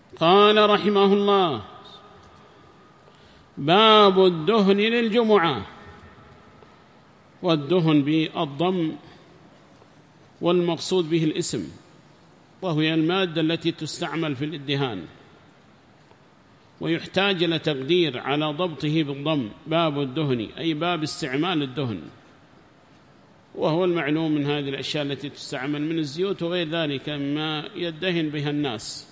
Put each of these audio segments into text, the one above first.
قال رحمه الله: باب الدهن للجمعة. والدهن بالضم، والمقصود به الاسم، وهي المادة التي تستعمل في الادهان، ويحتاج إلى تقدير على ضبطه بالضم. باب الدهن أي باب استعمال الدهن، وهو المعلوم من هذه الأشياء التي تستعمل من الزيوت وغير ذلك ما يدهن بها الناس.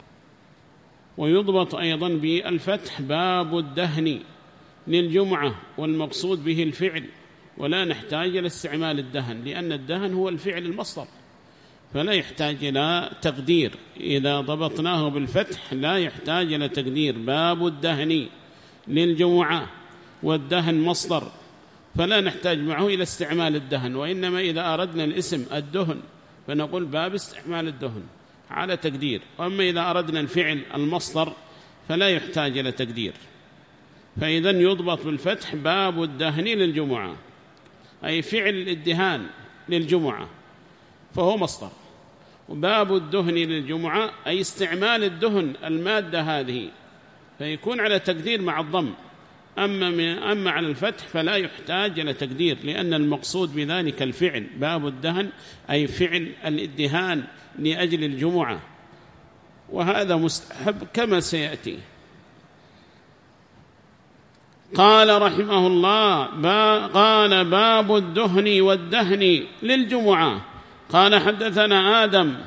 ويضبط أيضا بالفتح: باب الدهن للجمعة، والمقصود به الفعل، ولا نحتاج إلى استعمال الدهن، لأن الدهن هو الفعل المصدر، فلا يحتاج إلى تقدير. إذا ضبطناه بالفتح لا يحتاج إلى تقدير. باب الدهن للجمعة، والدهن مصدر، فلا نحتاج معه إلى استعمال الدهن. وإنما إذا أردنا الاسم الدهن فنقول باب استعمال الدهن على تقدير. وأما إذا أردنا الفعل المصدر فلا يحتاج إلى تقدير. فإذن يضبط بالفتح: باب الدهن للجمعة، أي فعل الادهان للجمعة فهو مصدر. وباب الدهن للجمعة أي استعمال الدهن، المادة هذه، فيكون على تقدير مع الضم. أما على الفتح فلا يحتاج إلى تقدير، لأن المقصود بذلك الفعل. باب الدهن أي فعل الادهان لأجل الجمعة، وهذا مستحب كما سيأتي. قال رحمه الله: قال: باب الدهن والدهن للجمعة. قال: حدثنا آدم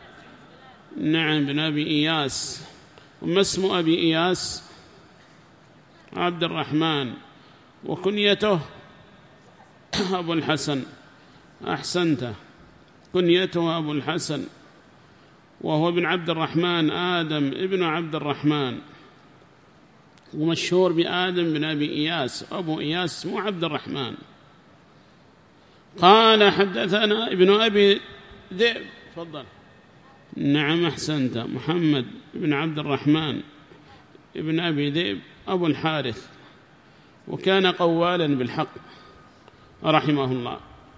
بن أبي إياس. وما اسم أبي إياس؟ عبد الرحمن، وكنيته أبو الحسن. أحسنت، كنيته أبو الحسن، وهو ابن عبد الرحمن، آدم ابن عبد الرحمن، ومشهور بآدم بن أبي إياس. أبو إياس مو عبد الرحمن. قال: حدثنا ابن أبي ذئب. تفضل. نعم أحسنت، محمد بن عبد الرحمن ابن أبي ذئب أبو الحارث، وكان قوالا بالحق رحمه الله.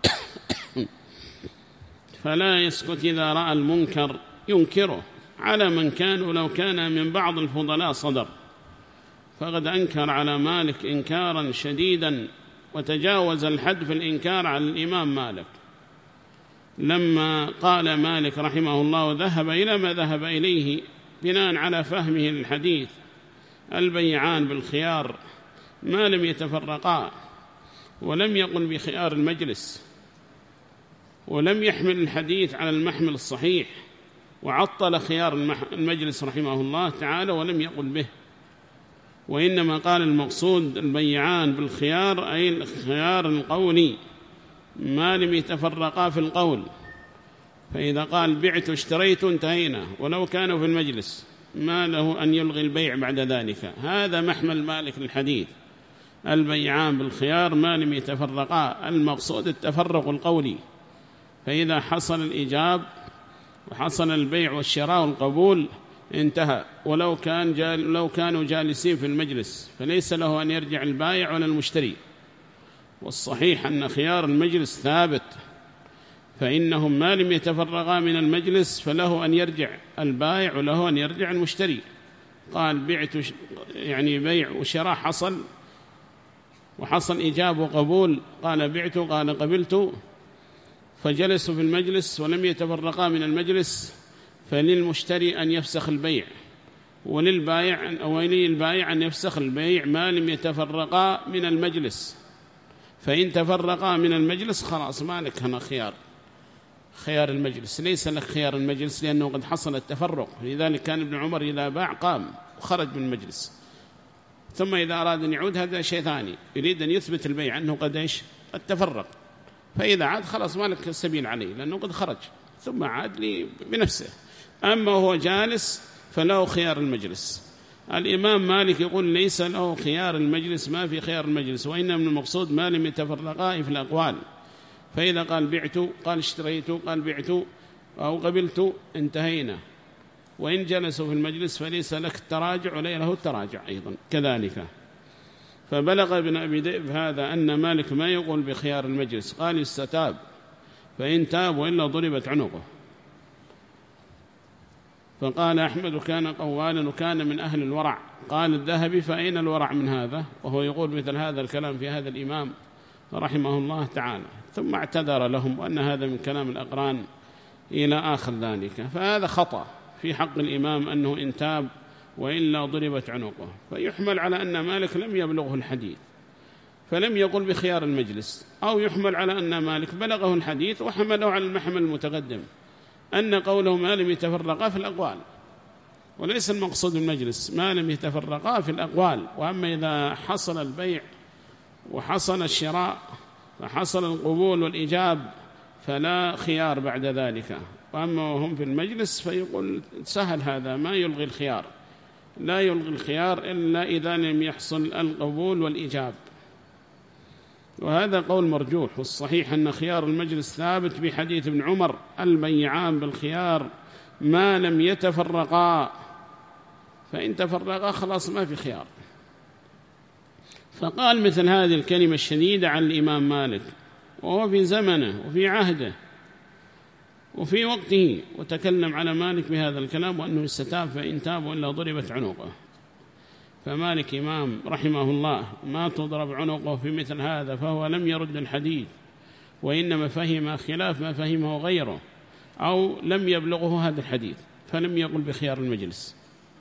فلا يسكت إذا رأى المنكر ينكره على من كان، ولو كان من بعض الفضلاء صدر. فقد أنكر على مالك إنكارا شديدا، وتجاوز الحد في الإنكار على الإمام مالك. لما قال مالك رحمه الله وذهب إلى ما ذهب إليه بناء على فهمه للحديث: البيعان بالخيار ما لم يتفرقا، ولم يقل بخيار المجلس، ولم يحمل الحديث على المحمل الصحيح، وعطل خيار المجلس رحمه الله تعالى ولم يقل به. وإنما قال المقصود البيعان بالخيار أي الخيار القولي ما لم يتفرقا في القول. فإذا قال بعت واشتريت انتهينا، ولو كانوا في المجلس ما له أن يلغي البيع بعد ذلك. هذا محمل مالك للحديث: البيعان بالخيار ما لم يتفرقا، المقصود التفرق القولي. فإذا حصل الإيجاب وحصل البيع والشراء والقبول انتهى. ولو كانوا جالسين في المجلس فليس له أن يرجع البائع ولا المشتري. والصحيح أن خيار المجلس ثابت، فإنهم ما لم يتفرقا من المجلس فله أن يرجع البائع وله أن يرجع المشتري. قال بعت، يعني بيع وشراء حصل، وحصل إيجاب وقبول، قال بعت قال قبلت، فجلسوا في المجلس ولم يتفرقا من المجلس، فللمشتري أن يفسخ البيع، ولي البائع أن يفسخ البيع ما لم يتفرقا من المجلس. فإن تفرقا من المجلس خلاص ما لك هنا خيار المجلس، ليس لك خيار المجلس، لأنه قد حصل التفرق. لذلك كان ابن عمر إذا باع قام وخرج من المجلس، ثم إذا أراد أن يعود هذا شيء ثاني، يريد أن يثبت البيع أنه قد تفرق، فإذا عاد خلاص ما لك السبيل عليه لأنه قد خرج، ثم عاد لي بنفسه. أما هو جالس فله خيار المجلس. الإمام مالك يقول ليس له خيار المجلس، ما في خيار المجلس، وإنما من المقصود ما لم يتفرقا في الأقوال. فإذا قال بعت، قال اشتريت، قال بعت أو قبلت انتهينا. وإن جلسوا في المجلس فليس لك التراجع ولا له التراجع أيضا كذلك. فبلغ ابن أبي ذئب هذا أن مالك ما يقول بخيار المجلس، قال استتاب، فإن تاب وإلا ضربت عنقه. فقال أحمد كان قوالا وكان من أهل الورع. قال الذهبي فأين الورع من هذا؟ وهو يقول مثل هذا الكلام في هذا الإمام رحمه الله تعالى، ثم اعتذر لهم وأن هذا من كلام الأقران إلى آخر ذلك. فهذا خطأ في حق الإمام أنه إن تاب وإلا ضربت عنقه، فيحمل على أن مالك لم يبلغه الحديث فلم يقل بخيار المجلس، أو يحمل على أن مالك بلغه الحديث وحمله على المحمل المتقدم أن قوله ما لم يتفرقا في الأقوال، وليس المقصود المجلس ما لم يتفرقا في الأقوال. وأما إذا حصل البيع وحصل الشراء فحصل القبول والإجاب فلا خيار بعد ذلك. وأما وهم في المجلس فيقول سهل هذا، ما يلغي الخيار، لا يلغي الخيار إلا إذا لم يحصل القبول والإجاب. وهذا قول مرجوح، والصحيح أن خيار المجلس ثابت بحديث ابن عمر البيعان بالخيار ما لم يتفرقا، فإن تفرقا خلاص ما في خيار. فقال مثل هذه الكلمة الشديدة عن الإمام مالك وهو في زمنه وفي عهده وفي وقته، وتكلم على مالك بهذا الكلام وأنه يستتاب فإن تاب إلا ضربت عنقه. فمالك إمام رحمه الله ما تضرب عنقه في مثل هذا، فهو لم يرد الحديث وإنما فهم خلاف ما فهمه غيره، أو لم يبلغه هذا الحديث فلم يقل بخيار المجلس.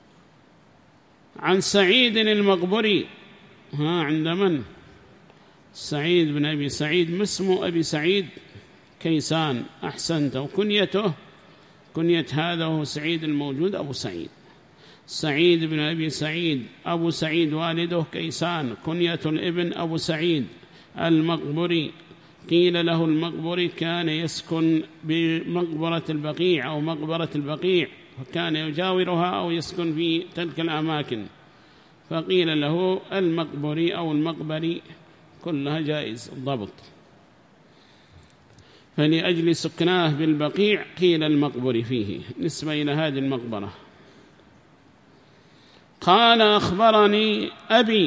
عن سعيد المقبري، عند من؟ سعيد بن أبي سعيد، ما اسم أبي سعيد؟ كيسان، أحسنت. وكنيته كنية هذا هو سعيد الموجود أبو سعيد، سعيد بن أبي سعيد أبو سعيد، والده كيسان، كنية الابن أبو سعيد المقبري. قيل له المقبري كان يسكن بمقبرة البقيع أو مقبرة البقيع، فكان يجاورها أو يسكن في تلك الأماكن، فقيل له المقبري أو المقبري، كلها جائز الضبط. فلأجل سكناه بالبقيع قيل المقبري فيه نسبة إلى هذه المقبرة. قال أخبرني أبي،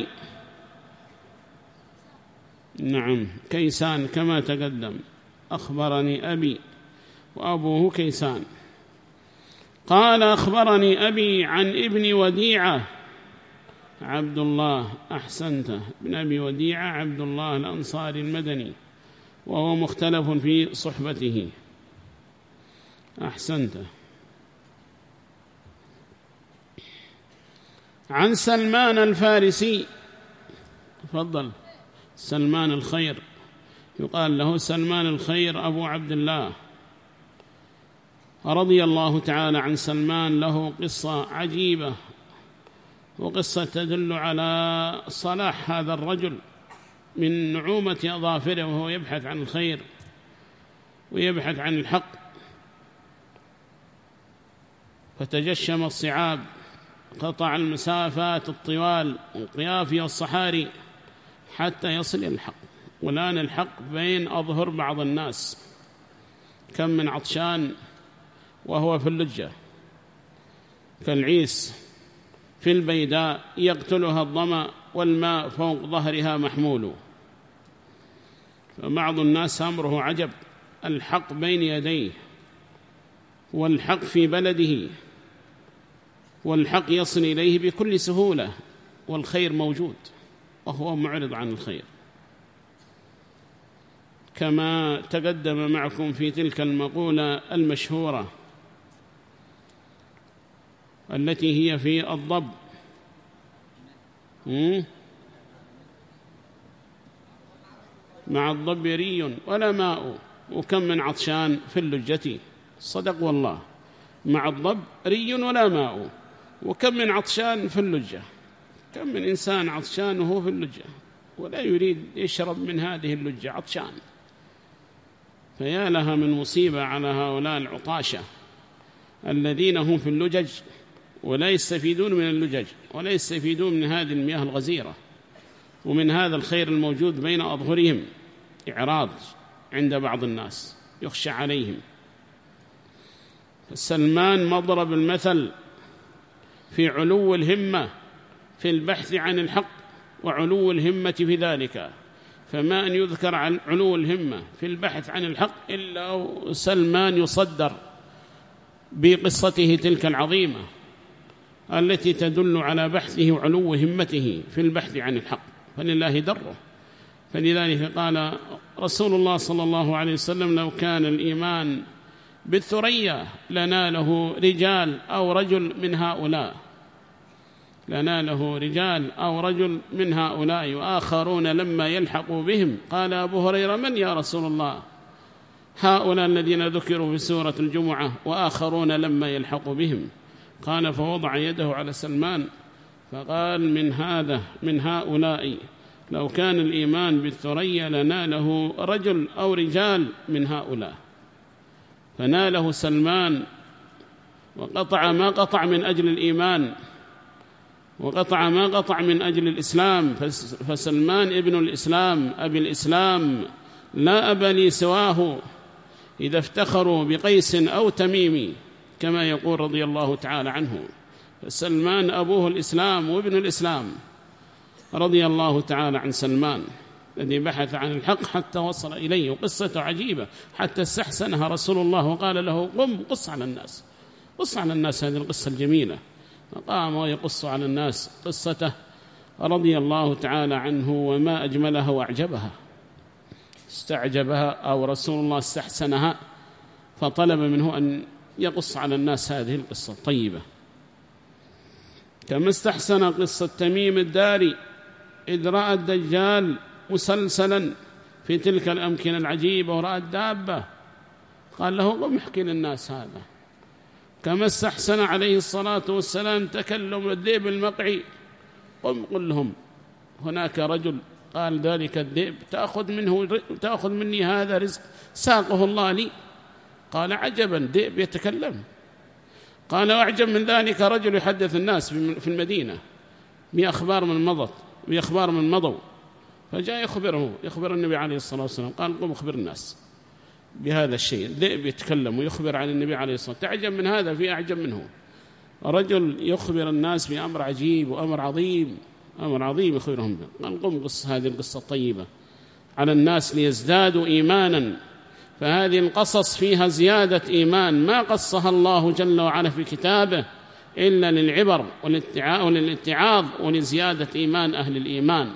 نعم كيسان كما تقدم، أخبرني أبي وأبوه كيسان. قال أخبرني أبي عن ابن وديعة عبد الله، أحسنته، ابن أبي وديعة عبد الله الأنصاري المدني، وهو مختلف في صحبته، أحسنته. عن سلمان الفارسي، تفضل، سلمان الخير، يقال له سلمان الخير أبو عبد الله، رضي الله تعالى عن سلمان. له قصة عجيبة، وقصة تدل على صلاح هذا الرجل من نعومة أظافره وهو يبحث عن الخير ويبحث عن الحق، فتجشم الصعاب، قطع المسافات الطوال والقيافي والصحاري حتى يصل إلى الحق. والآن الحق بين أظهر بعض الناس، كم من عطشان وهو في اللجة كالعيس في البيداء يقتلها الظمأ والماء فوق ظهرها محمول. فبعض الناس أمره عجب، الحق بين يديه والحق في بلده والحق يصل إليه بكل سهولة والخير موجود وهو معرض عن الخير، كما تقدم معكم في تلك المقولة المشهورة التي هي في الضب، مع الضب ري ولا ماء، وكم من عطشان في اللجة، صدق والله، مع الضب ري ولا ماء، وكم من عطشان في اللجة، كم من إنسان عطشان وهو في اللجة ولا يريد يشرب من هذه اللجة، عطشان. فيا لها من مصيبة على هؤلاء العطاشة الذين هم في اللجج ولا يستفيدون من اللجج ولا يستفيدون من هذه المياه الغزيرة ومن هذا الخير الموجود بين أظهرهم. إعراض عند بعض الناس يخشى عليهم. سلمان مضرب المثل في علو الهمة في البحث عن الحق وعلو الهمة في ذلك، فما أن يذكر عن علو الهمة في البحث عن الحق إلا سلمان يصدر بقصته تلك العظيمة التي تدل على بحثه وعلو همته في البحث عن الحق، فلله دره. فلذلك قال رسول الله صلى الله عليه وسلم: لو كان الإيمان بالثريا لناله رجال أو رجل من هؤلاء، لناله رجال أو رجل من هؤلاء وآخرون لما يلحقوا بهم. قال أبو هريرة: من يا رسول الله؟ هؤلاء الذين ذكروا في سورة الجمعة وآخرون لما يلحقوا بهم. قال: فوضع يده على سلمان فقال: من هؤلاء لو كان الإيمان بالثريا لناله رجل أو رجال من هؤلاء. فناله سلمان وقطع ما قطع من أجل الإيمان، وقطع ما قطع من أجل الإسلام. فسلمان ابن الإسلام أبي الإسلام لا أب لي سواه، إذا افتخروا بقيس أو تميم كما يقول رضي الله تعالى عنه. فسلمان أبوه الإسلام وابن الإسلام، رضي الله تعالى عن سلمان الذي بحث عن الحق حتى وصل إليه. وقصة عجيبة حتى استحسنها رسول الله وقال له: قم قص على الناس، قص على الناس هذه القصة الجميلة. فقام ويقص على الناس قصته رضي الله تعالى عنه، وما أجملها وأعجبها، استعجبها أو رسول الله استحسنها، فطلب منه أن يقص على الناس هذه القصة الطيبة. كما استحسن قصة تميم الداري إذ رأى الدجال مسلسلا في تلك الأمكنة العجيبة ورأى الدابة، قال له: قم احكي للناس هذا. كما استحسن عليه الصلاة والسلام تكلم الذئب المقعي، قم قل لهم هناك رجل قال ذلك الذئب تأخذ مني هذا رزق ساقه الله لي. قال: عجبا، ذئب يتكلم. قال: وأعجب من ذلك رجل يحدث الناس في المدينة بأخبار من مضوا. فجاء يخبر النبي عليه الصلاة والسلام، قال: قم اخبر الناس بهذا الشيء، الذئب يتكلم ويخبر عن النبي عليه الصلاة والسلام. تعجب من هذا، في أعجب منه رجل يخبر الناس بأمر عجيب وأمر عظيم يخبرهم به. قال: قم قص هذه القصة الطيبة على الناس ليزدادوا إيمانا، فهذه القصص فيها زيادة إيمان ما قصها الله جل وعلا في كتابه إلا للعبر وللاتعاظ ولزيادة إيمان أهل الإيمان،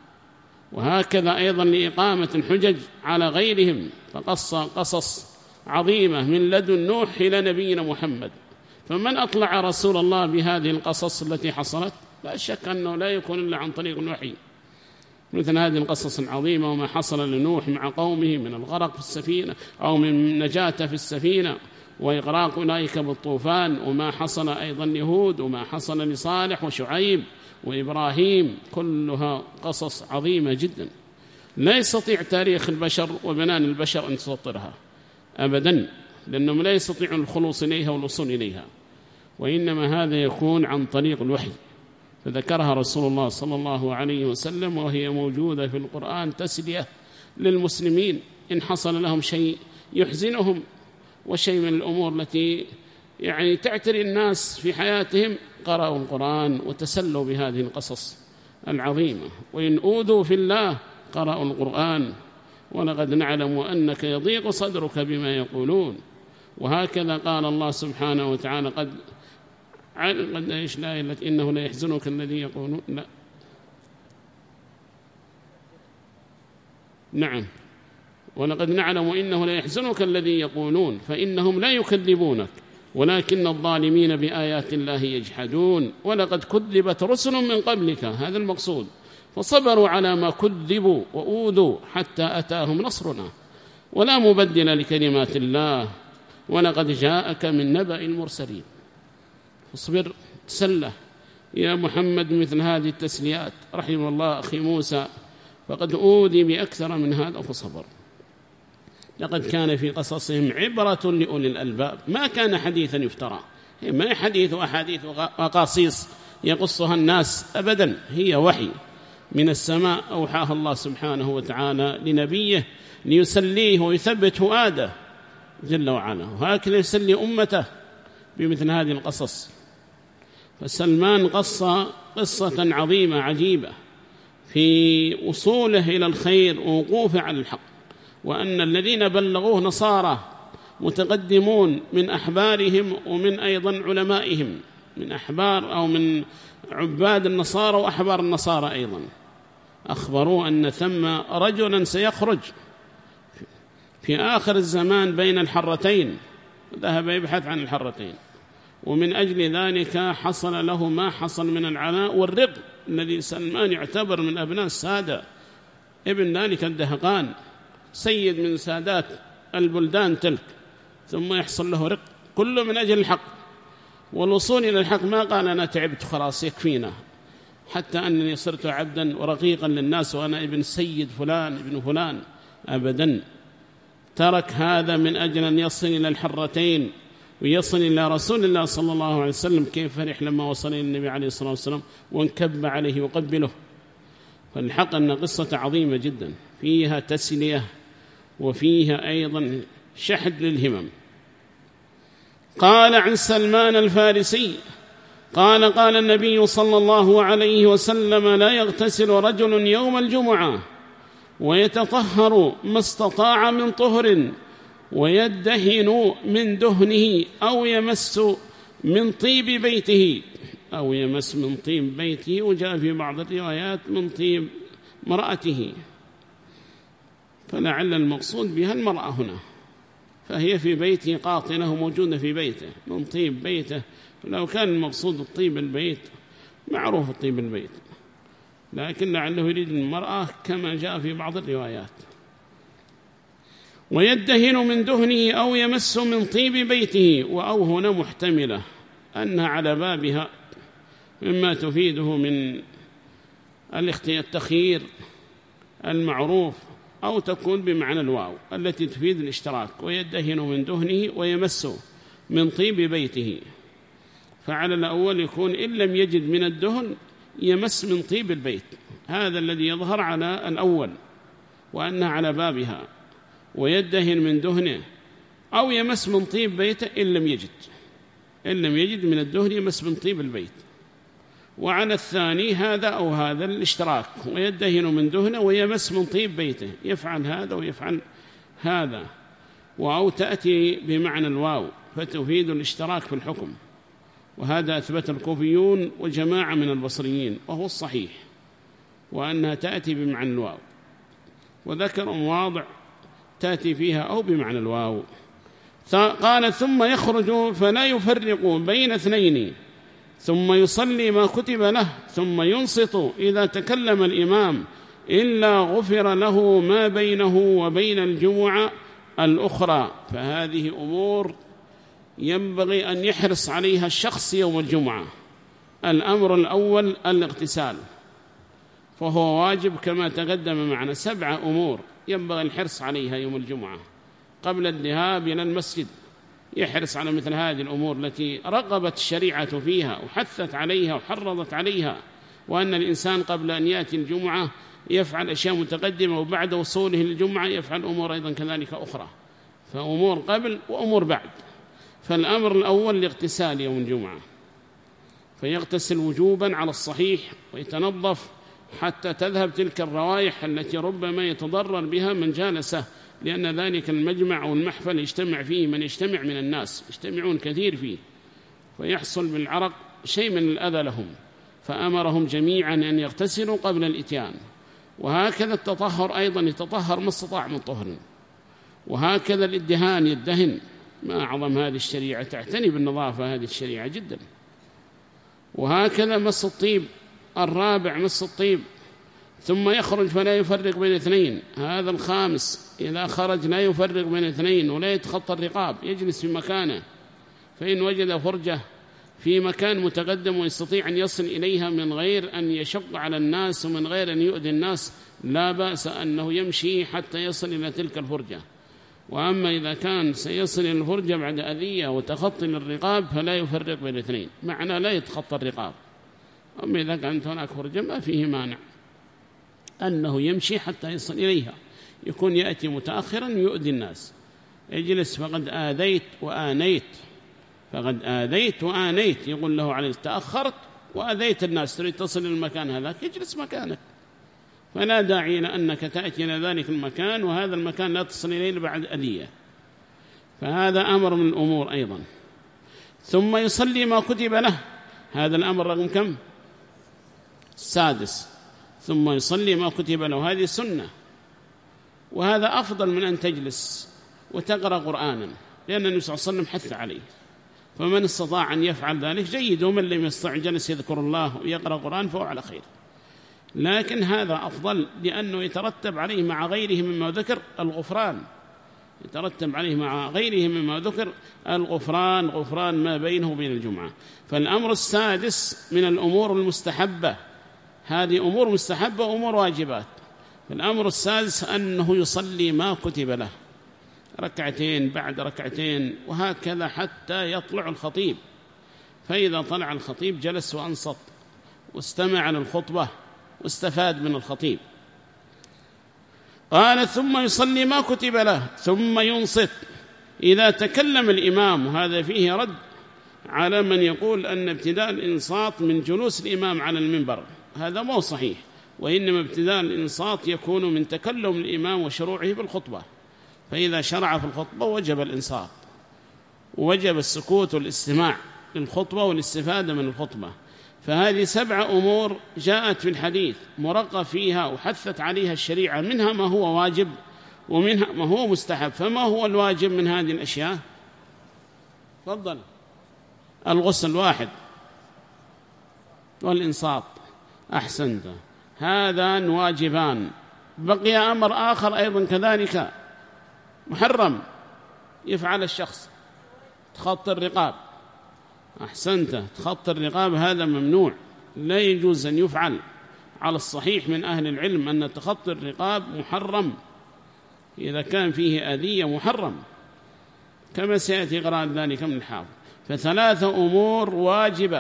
وهكذا أيضا لإقامة الحجج على غيرهم. فقص قصص عظيمة من لدن نوح إلى نبينا محمد. فمن أطلع رسول الله بهذه القصص التي حصلت لا شك أنه لا يكون إلا عن طريق الوحي، مثل هذه القصص العظيمة وما حصل لنوح مع قومه من الغرق في السفينة أو من نجاة في السفينة وإغراق أولئك بالطوفان، وما حصل أيضا لهود، وما حصل لصالح وشعيب وإبراهيم، كلها قصص عظيمة جدا لا يستطيع تاريخ البشر وبنان البشر أن يسطرها أبدا، لأنهم لا يستطيعون الخلوص إليها والوصول إليها، وإنما هذا يكون عن طريق الوحي. فذكرها رسول الله صلى الله عليه وسلم، وهي موجودة في القرآن تسلية للمسلمين إن حصل لهم شيء يحزنهم وشيء من الأمور التي تعتري الناس في حياتهم، قرأوا القرآن وتسلوا بهذه القصص العظيمة. وإن أوذوا في الله قرأوا القرآن، ولقد نعلم أنك يضيق صدرك بما يقولون. وهكذا قال الله سبحانه وتعالى: قد إيش لا إنه لا يحزنك الذي يقولون، لا نعم، ولقد نعلم إنه لا يحزنك الذي يقولون فإنهم لا يكذبونك ولكن الظالمين بآيات الله يجحدون ولقد كذبت رسل من قبلك، هذا المقصود، فصبروا على ما كذبوا وأوذوا حتى أتاهم نصرنا ولا مبدل لكلمات الله ولقد جاءك من نبأ المرسلين. فاصبر، تسله يا محمد مثل هذه التسليات. رحم الله أخي موسى فقد أوذي بأكثر من هذا فصبر. لقد كان في قصصهم عبرة لأولي الألباب، ما كان حديثا يفترى، ما حديث وأحاديث وقاصيص يقصها الناس أبدا، هي وحي من السماء أوحاها الله سبحانه وتعالى لنبيه ليسليه ويثبت فؤاده جل وعلا، وهكذا يسلي أمته بمثل هذه القصص. فسلمان قص قصة عظيمة عجيبة في وصوله إلى الخير ووقوفه على الحق، وأن الذين بلغوه نصارى متقدمون من أحبارهم ومن أيضا علمائهم، من أحبار أو من عباد النصارى وأحبار النصارى أيضا، أخبروا أن ثم رجلا سيخرج في آخر الزمان بين الحرتين، ذهب يبحث عن الحرتين، ومن أجل ذلك حصل له ما حصل من العناء والرق الذي سلمان يعتبر من أبناء السادة، ابن ذلك الدهقان، سيد من سادات البلدان تلك، ثم يحصل له رق كله من أجل الحق والوصول إلى الحق. ما قال أنا تعبت خلاص يكفينا، حتى أنني صرت عبدا ورقيقا للناس وأنا ابن سيد فلان ابن فلان، أبدا. ترك هذا من أجل أن يصل إلى الحرتين ويصل إلى رسول الله صلى الله عليه وسلم. كيف فرح لما وصل إلى النبي عليه الصلاة والسلام وانكب عليه وقبله. فالحق أن قصة عظيمة جدا، فيها تسلية وفيها أيضا شحذ للهمم. قال عن سلمان الفارسي قال قال النبي صلى الله عليه وسلم: لا يغتسل رجل يوم الجمعة ويتطهر ما استطاع من طهر ويدهن من دهنه أو يمس من طيب بيته، أو يمس من طيب بيته، وجاء في بعض الروايات من طيب مرأته، فلعل المقصود بها المرأة هنا، فهي في بيته قاطنة موجودة في بيته من طيب بيته. لو كان المقصود الطيب البيت معروف الطيب البيت، لكن لعله يريد المرأة كما جاء في بعض الروايات. ويدهن من دهنه أو يمس من طيب بيته، وأو هنا محتملة أنها على بابها مما تفيده من التخيير المعروف، أو تكون بمعنى الواو التي تفيد الاشتراك. ويدهن من دهنه ويمس من طيب بيته، فعلى الأول يكون إن لم يجد من الدهن يمس من طيب البيت، هذا الذي يظهر على الأول وأنها على بابها. ويدهن من دهنه أو يمس من طيب بيته إن لم يجد من الدهن يمس من طيب البيت. وعلى الثاني هذا أو هذا الاشتراك، ويدهن من دهنه ويمس من طيب بيته، يفعل هذا ويفعل هذا، وأو تأتي بمعنى الواو فتفيد الاشتراك في الحكم، وهذا أثبت الكوفيون وجماعة من البصريين وهو الصحيح، وأنها تأتي بمعنى الواو، وذكر مواضع تأتي فيها أو بمعنى الواو. قال: ثم يخرج فلا يفرق بين اثنين، ثم يصلي ما كتب له، ثم ينصت إذا تكلم الإمام، إلا غفر له ما بينه وبين الجمعة الأخرى. فهذه أمور ينبغي أن يحرص عليها الشخص يوم الجمعة. الأمر الأول الاغتسال، فهو واجب كما تقدم معنا 7 أمور ينبغي الحرص عليها يوم الجمعة قبل الذهاب إلى المسجد. يحرص على مثل هذه الأمور التي رغبت الشريعة فيها وحثت عليها وحرضت عليها، وأن الإنسان قبل أن يأتي الجمعة يفعل أشياء متقدمة، وبعد وصوله للجمعة يفعل أمور أيضا كذلك أخرى، فأمور قبل وأمور بعد. فالأمر الأول الاغتسال يوم الجمعة، فيغتسل وجوبا على الصحيح ويتنظف حتى تذهب تلك الروائح التي ربما يتضرر بها من جالسه، لأن ذلك المجمع أو المحفل يجتمع فيه من يجتمع من الناس، يجتمعون كثير فيه، فيحصل بالعرق شيء من الأذى لهم، فأمرهم جميعا أن يغتسلوا قبل الإتيان. وهكذا التطهر أيضا يتطهر ما استطاع من طهر، وهكذا الادهان يدهن. ما أعظم هذه الشريعة، تعتني بالنظافة هذه الشريعة جدا. وهكذا مس الطيب، الرابع مس الطيب. ثم يخرج فلا يفرق بين اثنين، هذا الخامس، إذا خرج لا يفرق بين اثنين ولا يتخطى الرقاب، يجلس في مكانه، فإن وجد فرجة في مكان متقدم ويستطيع أن يصل إليها من غير أن يشق على الناس ومن غير أن يؤذي الناس، لا بأس أنه يمشي حتى يصل إلى تلك الفرجة. وأما إذا كان سيصل إلى الفرجة بعد أذية وتخطي للرقاب فلا يفرق بين اثنين، معنى لا يتخطى الرقاب. أما إذا كانت هناك فرجة ما فيه مانع أنه يمشي حتى يصل إليها، يكون يأتي متأخرا يؤذي الناس، يجلس فقد آذيت وآنيت، فقد آذيت وآنيت، يقول له عليه تأخرت وأذيت الناس، تريد تصل إلى المكان هذاك يجلس مكانك، فلا داعي لأنك تأتي إلى ذلك المكان وهذا المكان لا تصل إليه بعد أذية. فهذا أمر من الأمور أيضا. ثم يصلي ما كتب له، هذا الأمر رقم كم؟ 6. ثم يصلي ما كتب له، هذه سنة، وهذا أفضل من أن تجلس وتقرأ قرآنا، لأن النبي صلى الله عليه وسلم حث عليه، فمن استطاع أن يفعل ذلك جيد، ومن لم يستطع جلس يذكر الله ويقرأ قرآن فهو على خير. لكن هذا أفضل لأنه يترتب عليه مع غيره مما ذكر الغفران، يترتب عليه مع غيره مما ذكر الغفران، غفران ما بينه وبين الجمعة. فالأمر 6 من الأمور المستحبة، هذه أمور مستحبة وأمور واجبات. فالأمر 6 أنه يصلي ما كتب له، ركعتين بعد ركعتين، وهكذا حتى يطلع الخطيب. فإذا طلع الخطيب جلس وأنصت واستمع للخطبة واستفاد من الخطيب. قال ثم يصلي ما كتب له ثم ينصت إذا تكلم الإمام. وهذا فيه رد على من يقول أن ابتداء الإنصات من جلوس الإمام على المنبر، هذا مو صحيح، وإنما ابتداء الإنصات يكون من تكلم الإمام وشروعه بالخطبة. فإذا شرع في الخطبة وجب الإنصات، وجب السكوت والاستماع للخطبة والاستفادة من الخطبة. فهذه 7 أمور جاءت في الحديث مرقى فيها وحثت عليها الشريعة، منها ما هو واجب ومنها ما هو مستحب. فما هو الواجب من هذه الأشياء؟ تفضل. الغسل 1 والإنصات، أحسنت، هذان واجبان. بقي أمر آخر أيضا كذلك محرم يفعل الشخص، تخطي الرقاب. أحسنت، تخطي الرقاب هذا ممنوع، لا يجوز أن يفعل. على الصحيح من أهل العلم أن تخطي الرقاب محرم، إذا كان فيه أذية محرم، كما سيأتي قراءة ذلك من الحافظ. ف3 أمور واجبة،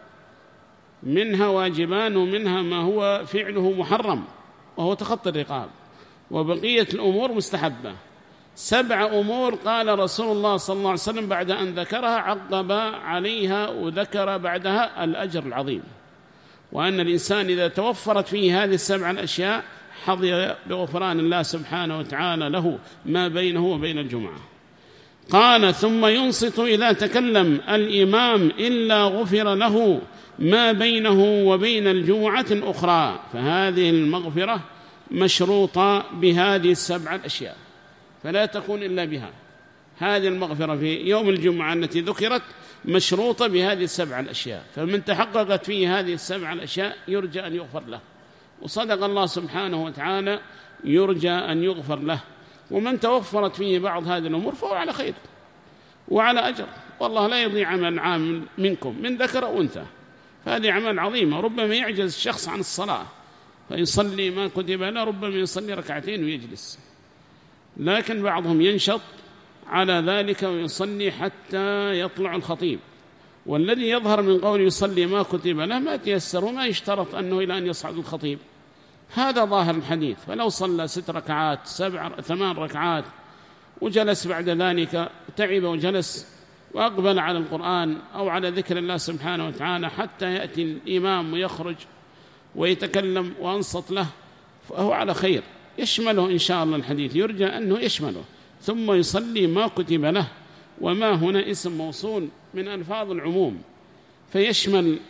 منها واجبان ومنها ما هو فعله محرم وهو تخطي الرقاب، وبقية الأمور مستحبة. 7 أمور قال رسول الله صلى الله عليه وسلم بعد أن ذكرها عقب عليها وذكر بعدها الأجر العظيم، وأن الإنسان إذا توفرت فيه هذه 7 الأشياء حظي بغفران الله سبحانه وتعالى له ما بينه وبين الجمعة. قال ثم ينصت إذا تكلم الإمام إلا غفر له ما بينه وبين الجمعة الأخرى. فهذه المغفرة مشروطة بهذه 7 الأشياء، فلا تكون إلا بها. هذه المغفرة في يوم الجمعة التي ذكرت مشروطة بهذه 7 الأشياء، فمن تحققت فيه هذه 7 الأشياء يرجى أن يغفر له، وصدق الله سبحانه وتعالى، يرجى أن يغفر له. ومن توفرت فيه بعض هذه الأمور فهو على خير وعلى أجر، والله لا يضيع عمل عام منكم من ذكر أو أنثى. فهذه عمل عظيمة، ربما يعجز الشخص عن الصلاة فيصلي ما كتب له، ربما يصلي 2 ركعتين ويجلس، لكن بعضهم ينشط على ذلك ويصلي حتى يطلع الخطيب. والذي يظهر من قول يصلي ما كتب له ما تيسر، وما يشترط أنه إلى أن يصعد الخطيب، هذا ظاهر الحديث. فلو صلى 6 ركعات 8 ركعات وجلس بعد ذلك تعب وجلس وأقبل على القرآن أو على ذكر الله سبحانه وتعالى حتى يأتي الإمام ويخرج ويتكلم وأنصت له، فهو على خير، يشمله إن شاء الله الحديث، يرجى أنه يشمله. ثم يصلي ما كتب له، وما هنا اسم موصول من ألفاظ العموم، فيشمل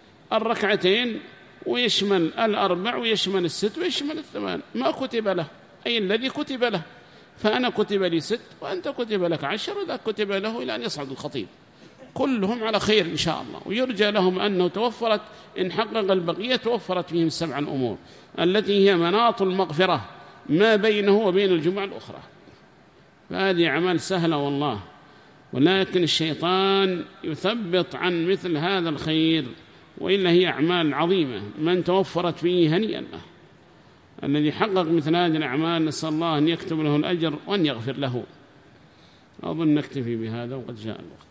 2 ويشمل 4 ويشمل 6 ويشمل 8. ما كتب له أي الذي كتب له، فأنا كتب لي 6 وأنت كتب لك 10 وذا كتب له إلى أن يصعد الخطيب، كلهم على خير إن شاء الله. ويرجى لهم أنه توفرت إن حقق البقية توفرت فيهم 7 الأمور التي هي مناط المغفرة ما بينه وبين الجمعة الأخرى. فهذه أعمال سهلة والله، ولكن الشيطان يثبط عن مثل هذا الخير، وإلا هي أعمال عظيمة من توفرت فيه هنيئا له. الذي حقق مثل هذه الأعمال نسأل الله أن يكتب له الأجر وأن يغفر له. أظن نكتفي بهذا وقد جاء الوقت.